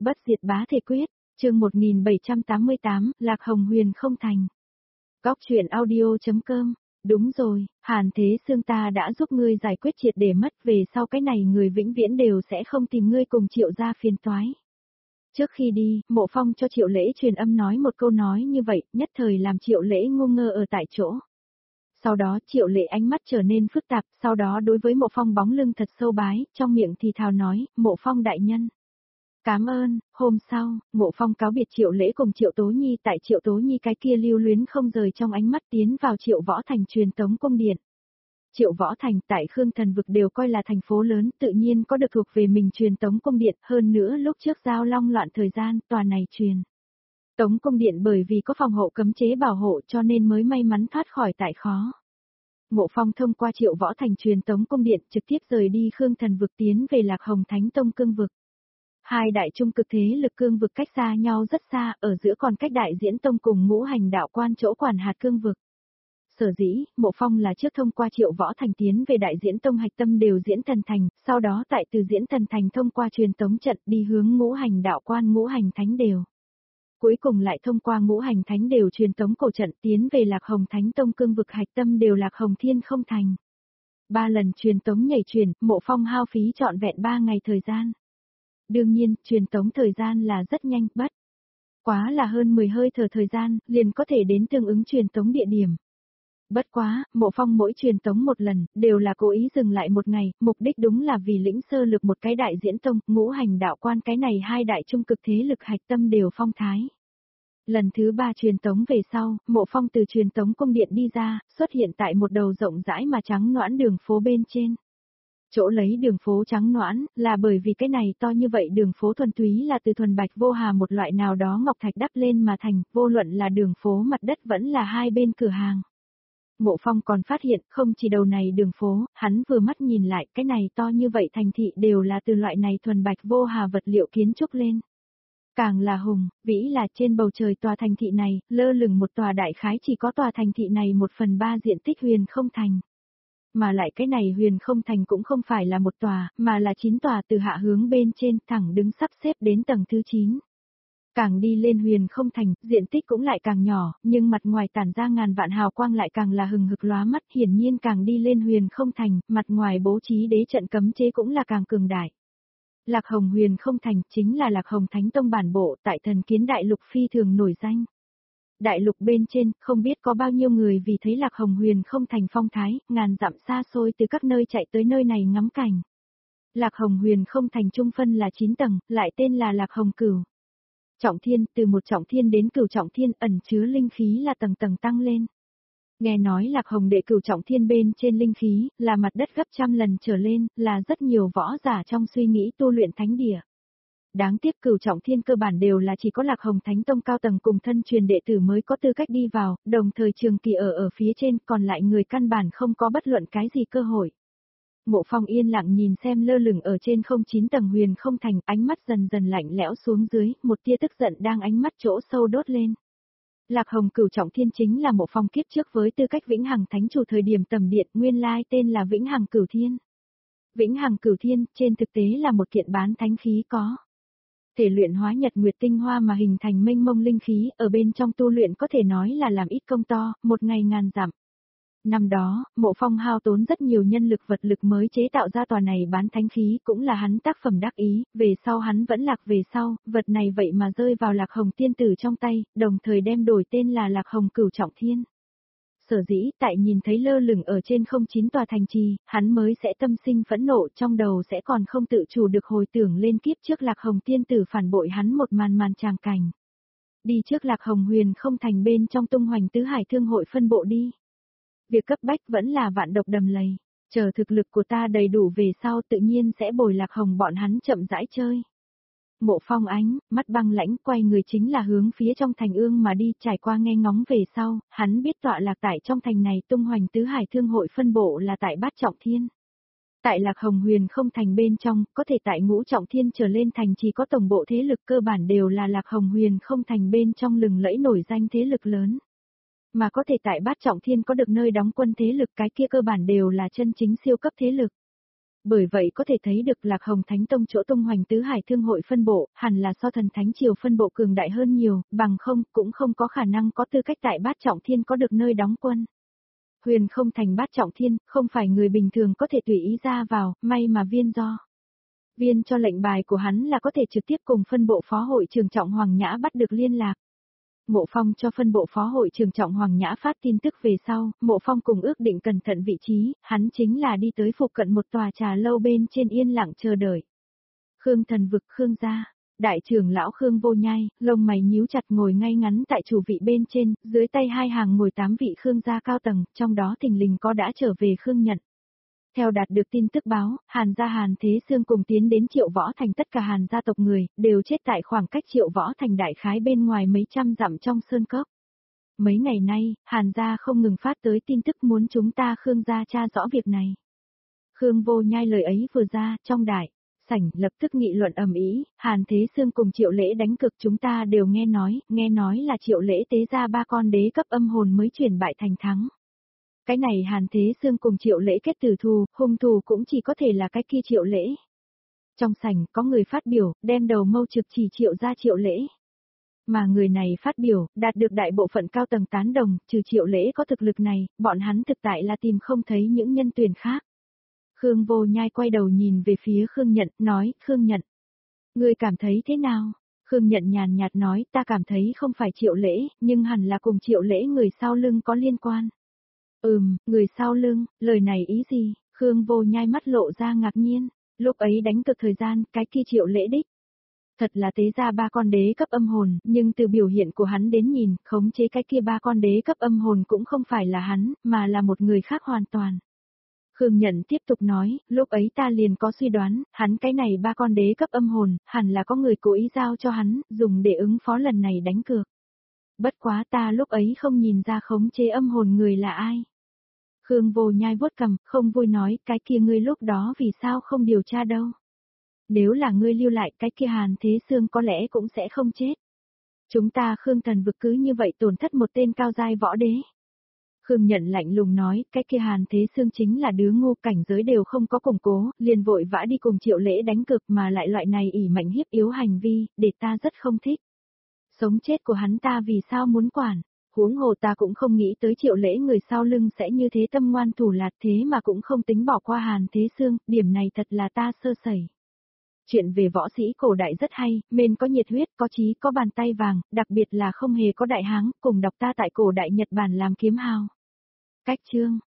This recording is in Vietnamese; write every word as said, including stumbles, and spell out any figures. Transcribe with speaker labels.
Speaker 1: Bất diệt bá thể quyết, chương một nghìn bảy trăm tám mươi tám, Lạc Hồng Huyền không thành. Góc truyện audio.com, đúng rồi, Hàn Thế Xương ta đã giúp ngươi giải quyết triệt để mất, về sau cái này người vĩnh viễn đều sẽ không tìm ngươi cùng Triệu gia phiền toái. Trước khi đi, Mộ Phong cho Triệu Lễ truyền âm nói một câu nói như vậy, nhất thời làm Triệu Lễ ngu ngơ ở tại chỗ. Sau đó Triệu Lễ ánh mắt trở nên phức tạp, sau đó đối với Mộ Phong bóng lưng thật sâu bái, trong miệng thì thào nói, Mộ Phong đại nhân. Cảm ơn. Hôm sau, Mộ Phong cáo biệt Triệu Lễ cùng Triệu Tố Nhi tại Triệu Tố Nhi cái kia lưu luyến không rời trong ánh mắt tiến vào Triệu Võ Thành truyền tống cung điện. Triệu Võ Thành tại Khương Thần Vực đều coi là thành phố lớn, tự nhiên có được thuộc về mình truyền tống cung điện, hơn nữa lúc trước giao long loạn thời gian, tòa này truyền tống cung điện bởi vì có phòng hộ cấm chế bảo hộ cho nên mới may mắn thoát khỏi tại khó. Mộ Phong thông qua Triệu Võ Thành truyền tống cung điện trực tiếp rời đi Khương Thần Vực tiến về Lạc Hồng Thánh Tông cương vực. Hai đại trung cực thế lực cương vực cách xa nhau rất xa, ở giữa còn cách Đại Diễn Tông cùng Ngũ Hành Đạo Quan chỗ quản hạt cương vực. Sở dĩ, Mộ Phong là trước thông qua Triệu Võ Thành tiến về Đại Diễn Tông hạch tâm đều Diễn Thần Thành, sau đó tại từ Diễn Thần Thành thông qua truyền tống trận đi hướng Ngũ Hành Đạo Quan Ngũ Hành Thánh đều. Cuối cùng lại thông qua Ngũ Hành Thánh đều truyền tống cổ trận tiến về Lạc Hồng Thánh Tông cương vực hạch tâm đều Lạc Hồng Thiên không thành. Ba lần truyền tống nhảy truyền, Mộ Phong hao phí trọn vẹn ba ngày thời gian. Đương nhiên, truyền tống thời gian là rất nhanh, bất quá là hơn mười hơi thở thời gian, liền có thể đến tương ứng truyền tống địa điểm. Bất quá, Mộ Phong mỗi truyền tống một lần, đều là cố ý dừng lại một ngày, mục đích đúng là vì lĩnh sơ lược một cái Đại Diễn Tông, Ngũ Hành Đạo Quan cái này hai đại trung cực thế lực hạch tâm đều phong thái. Lần thứ ba truyền tống về sau, Mộ Phong từ truyền tống cung điện đi ra, xuất hiện tại một đầu rộng rãi mà trắng noãn đường phố bên trên. Chỗ lấy đường phố trắng noãn, là bởi vì cái này to như vậy đường phố thuần túy là từ thuần bạch vô hà một loại nào đó ngọc thạch đắp lên mà thành, vô luận là đường phố mặt đất vẫn là hai bên cửa hàng. Mộ Phong còn phát hiện, không chỉ đầu này đường phố, hắn vừa mắt nhìn lại, cái này to như vậy thành thị đều là từ loại này thuần bạch vô hà vật liệu kiến trúc lên. Càng là hùng, vĩ là trên bầu trời tòa thành thị này, lơ lửng một tòa đại khái chỉ có tòa thành thị này một phần ba diện tích huyền không thành. Mà lại cái này huyền không thành cũng không phải là một tòa, mà là chín tòa từ hạ hướng bên trên thẳng đứng sắp xếp đến tầng thứ chín. Càng đi lên huyền không thành, diện tích cũng lại càng nhỏ, nhưng mặt ngoài tản ra ngàn vạn hào quang lại càng là hừng hực lóa mắt, hiển nhiên càng đi lên huyền không thành, mặt ngoài bố trí đế trận cấm chế cũng là càng cường đại. Lạc Hồng huyền không thành chính là Lạc Hồng Thánh Tông bản bộ tại Thần Kiến Đại Lục phi thường nổi danh. Đại lục bên trên, không biết có bao nhiêu người vì thấy Lạc Hồng huyền không thành phong thái, ngàn dặm xa xôi từ các nơi chạy tới nơi này ngắm cảnh. Lạc Hồng huyền không thành trung phân là chín tầng, lại tên là Lạc Hồng Cửu Trọng Thiên, từ một trọng thiên đến cửu trọng thiên ẩn chứa linh khí là tầng tầng tăng lên. Nghe nói Lạc Hồng đệ cửu trọng thiên bên trên linh khí, là mặt đất gấp trăm lần trở lên, là rất nhiều võ giả trong suy nghĩ tu luyện thánh địa. Đáng tiếc cửu trọng thiên cơ bản đều là chỉ có Lạc Hồng Thánh Tông cao tầng cùng thân truyền đệ tử mới có tư cách đi vào, đồng thời trường kỳ ở ở phía trên, còn lại người căn bản không có bất luận cái gì cơ hội. Mộ Phong yên lặng nhìn xem lơ lửng ở trên không chín tầng huyền không thành, ánh mắt dần dần lạnh lẽo xuống dưới, một tia tức giận đang ánh mắt chỗ sâu đốt lên. Lạc Hồng cửu trọng thiên chính là Mộ Phong kiếp trước với tư cách Vĩnh Hằng Thánh Chủ thời điểm tầm điện, nguyên lai tên là Vĩnh Hằng Cửu Thiên. Vĩnh Hằng Cửu Thiên, trên thực tế là một kiện bán thánh khí có thể luyện hóa nhật nguyệt tinh hoa mà hình thành mênh mông linh khí, ở bên trong tu luyện có thể nói là làm ít công to, một ngày ngàn dặm. Năm đó, Mộ Phong hao tốn rất nhiều nhân lực vật lực mới chế tạo ra tòa này bán thánh khí, cũng là hắn tác phẩm đắc ý, về sau hắn vẫn lạc về sau, vật này vậy mà rơi vào Lạc Hồng tiên tử trong tay, đồng thời đem đổi tên là Lạc Hồng Cửu Trọng Thiên. Sở dĩ, tại nhìn thấy lơ lửng ở trên không chín tòa thành trì, hắn mới sẽ tâm sinh phẫn nộ, trong đầu sẽ còn không tự chủ được hồi tưởng lên kiếp trước Lạc Hồng tiên tử phản bội hắn một màn màn tràng cảnh. Đi trước Lạc Hồng huyền không thành bên trong tung hoành tứ hải thương hội phân bộ đi. Việc cấp bách vẫn là vạn độc đầm lầy, chờ thực lực của ta đầy đủ về sau tự nhiên sẽ bồi Lạc Hồng bọn hắn chậm rãi chơi. Mộ Phong ánh, mắt băng lãnh quay người chính là hướng phía trong thành ương mà đi, trải qua nghe ngóng về sau, hắn biết tọa lạc tại trong thành này tung hoành tứ hải thương hội phân bộ là tại Bát Trọng Thiên. Tại Lạc Hồng huyền không thành bên trong, có thể tại Ngũ Trọng Thiên trở lên thành chỉ có tổng bộ thế lực cơ bản đều là Lạc Hồng huyền không thành bên trong lừng lẫy nổi danh thế lực lớn. Mà có thể tại Bát Trọng Thiên có được nơi đóng quân thế lực cái kia cơ bản đều là chân chính siêu cấp thế lực. Bởi vậy có thể thấy được Lạc Hồng Thánh Tông chỗ tung hoành tứ hải thương hội phân bộ, hẳn là so thần thánh triều phân bộ cường đại hơn nhiều, bằng không cũng không có khả năng có tư cách tại bát trọng thiên có được nơi đóng quân. Huyền không thành bát trọng thiên, không phải người bình thường có thể tùy ý ra vào, may mà viên do. Viên cho lệnh bài của hắn là có thể trực tiếp cùng phân bộ phó hội trưởng trọng Hoàng Nhã bắt được liên lạc. Mộ Phong cho phân bộ phó hội trưởng trọng Hoàng Nhã phát tin tức về sau, Mộ Phong cùng ước định cẩn thận vị trí, hắn chính là đi tới phụ cận một tòa trà lâu bên trên yên lặng chờ đợi. Khương Thần Vực Khương gia, đại trưởng lão Khương Vô Nhai, lông mày nhíu chặt ngồi ngay ngắn tại chủ vị bên trên, dưới tay hai hàng ngồi tám vị Khương gia cao tầng, trong đó thình lình có đã trở về Khương Nhận. Theo đạt được tin tức báo, Hàn gia Hàn Thế Xương cùng tiến đến Triệu Võ Thành, tất cả Hàn gia tộc người, đều chết tại khoảng cách Triệu Võ Thành đại khái bên ngoài mấy trăm dặm trong sơn cốc. Mấy ngày nay, Hàn gia không ngừng phát tới tin tức muốn chúng ta Khương gia tra rõ việc này. Khương Vô Nhai lời ấy vừa ra, trong đại sảnh lập tức nghị luận ầm ĩ, Hàn Thế Xương cùng Triệu Lễ đánh cực chúng ta đều nghe nói, nghe nói là Triệu Lễ tế ra ba con đế cấp âm hồn mới chuyển bại thành thắng. Cái này Hàn Thế Xương cùng Triệu Lễ kết tử thù, hung thù cũng chỉ có thể là cái kia Triệu Lễ. Trong sảnh có người phát biểu, đem đầu mâu trực chỉ Triệu ra Triệu Lễ. Mà người này phát biểu, đạt được đại bộ phận cao tầng tán đồng, trừ Triệu Lễ có thực lực này, bọn hắn thực tại là tìm không thấy những nhân tuyển khác. Khương Vô Nhai quay đầu nhìn về phía Khương Nhận, nói, Khương Nhận. Ngươi cảm thấy thế nào? Khương Nhận nhàn nhạt nói, ta cảm thấy không phải Triệu Lễ, nhưng hẳn là cùng Triệu Lễ người sau lưng có liên quan. Ừm, người sau lưng, lời này ý gì? Khương Vô Nhai mắt lộ ra ngạc nhiên, lúc ấy đánh cực thời gian, cái kia Triệu Lễ đích. Thật là tế ra ba con đế cấp âm hồn, nhưng từ biểu hiện của hắn đến nhìn, khống chế cái kia ba con đế cấp âm hồn cũng không phải là hắn, mà là một người khác hoàn toàn. Khương Nhận tiếp tục nói, lúc ấy ta liền có suy đoán, hắn cái này ba con đế cấp âm hồn, hẳn là có người cố ý giao cho hắn, dùng để ứng phó lần này đánh cược. Bất quá ta lúc ấy không nhìn ra khống chế âm hồn người là ai. Khương Vô Nhai vuốt cằm, không vui nói, cái kia ngươi lúc đó vì sao không điều tra đâu. Nếu là ngươi lưu lại, cái kia Hàn Thế Xương có lẽ cũng sẽ không chết. Chúng ta Khương Thần Vực cứ như vậy tổn thất một tên cao giai võ đế. Khương Nhận lạnh lùng nói, cái kia Hàn Thế Xương chính là đứa ngu, cảnh giới đều không có củng cố, liền vội vã đi cùng Triệu Lễ đánh cực mà lại loại này ỷ mạnh hiếp yếu hành vi, để ta rất không thích. Sống chết của hắn ta vì sao muốn quản, huống hồ ta cũng không nghĩ tới Triệu Lễ người sau lưng sẽ như thế tâm ngoan thủ lạt, thế mà cũng không tính bỏ qua Hàn Thế Xương, điểm này thật là ta sơ sẩy. Chuyện về võ sĩ cổ đại rất hay, men có nhiệt huyết, có chí, có bàn tay vàng, đặc biệt là không hề có đại háng, cùng đọc ta tại cổ đại Nhật Bản làm kiếm hào. Cách chương